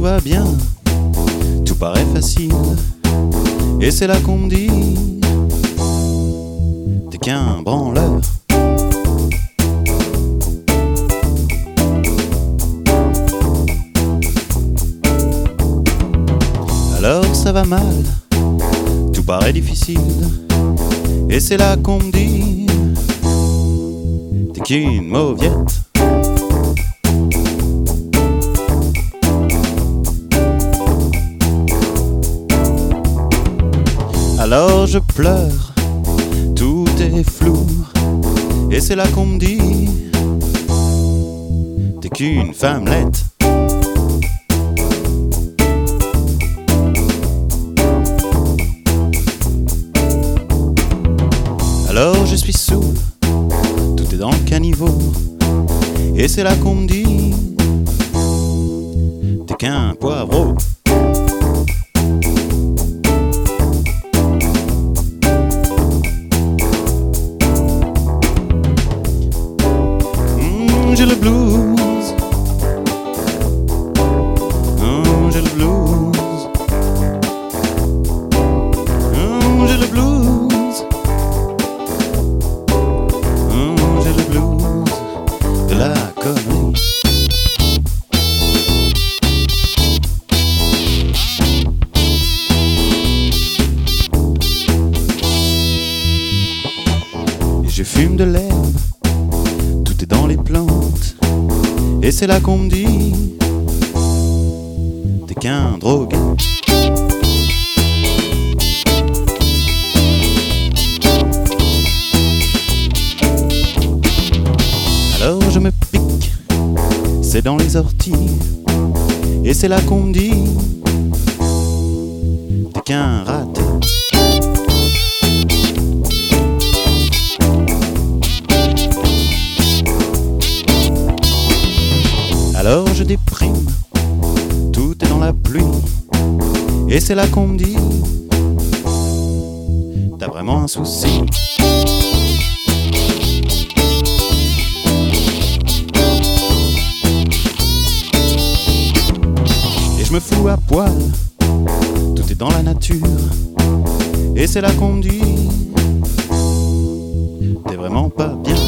va bien, tout paraît facile, et c'est là qu'on me dit t'es qu'un branleur. Alors ça va mal, tout paraît difficile, et c'est là qu'on me dit t'es qu'une mauviette. Alors je pleure, tout est flou, et c'est là qu'on me dit t'es qu'une femmelette. Alors je suis saoul, tout est dans le caniveau, et c'est là qu'on me dit t'es qu'un poivreau. J'ai le blues, oh, j'ai le blues, oh, j'ai le blues, oh, j'ai le blues de la connerie. Et je fume de l'herbe, tout est dans les plantes, et c'est là qu'on me dit t'es qu'un drogué. Alors je me pique, c'est dans les orties, et c'est là qu'on me dit t'es qu'un raté. Alors je déprime, tout est dans la pluie, et c'est là qu'on me dit t'as vraiment un souci. Et je me fous à poil, tout est dans la nature, et c'est là qu'on me dit t'es vraiment pas bien.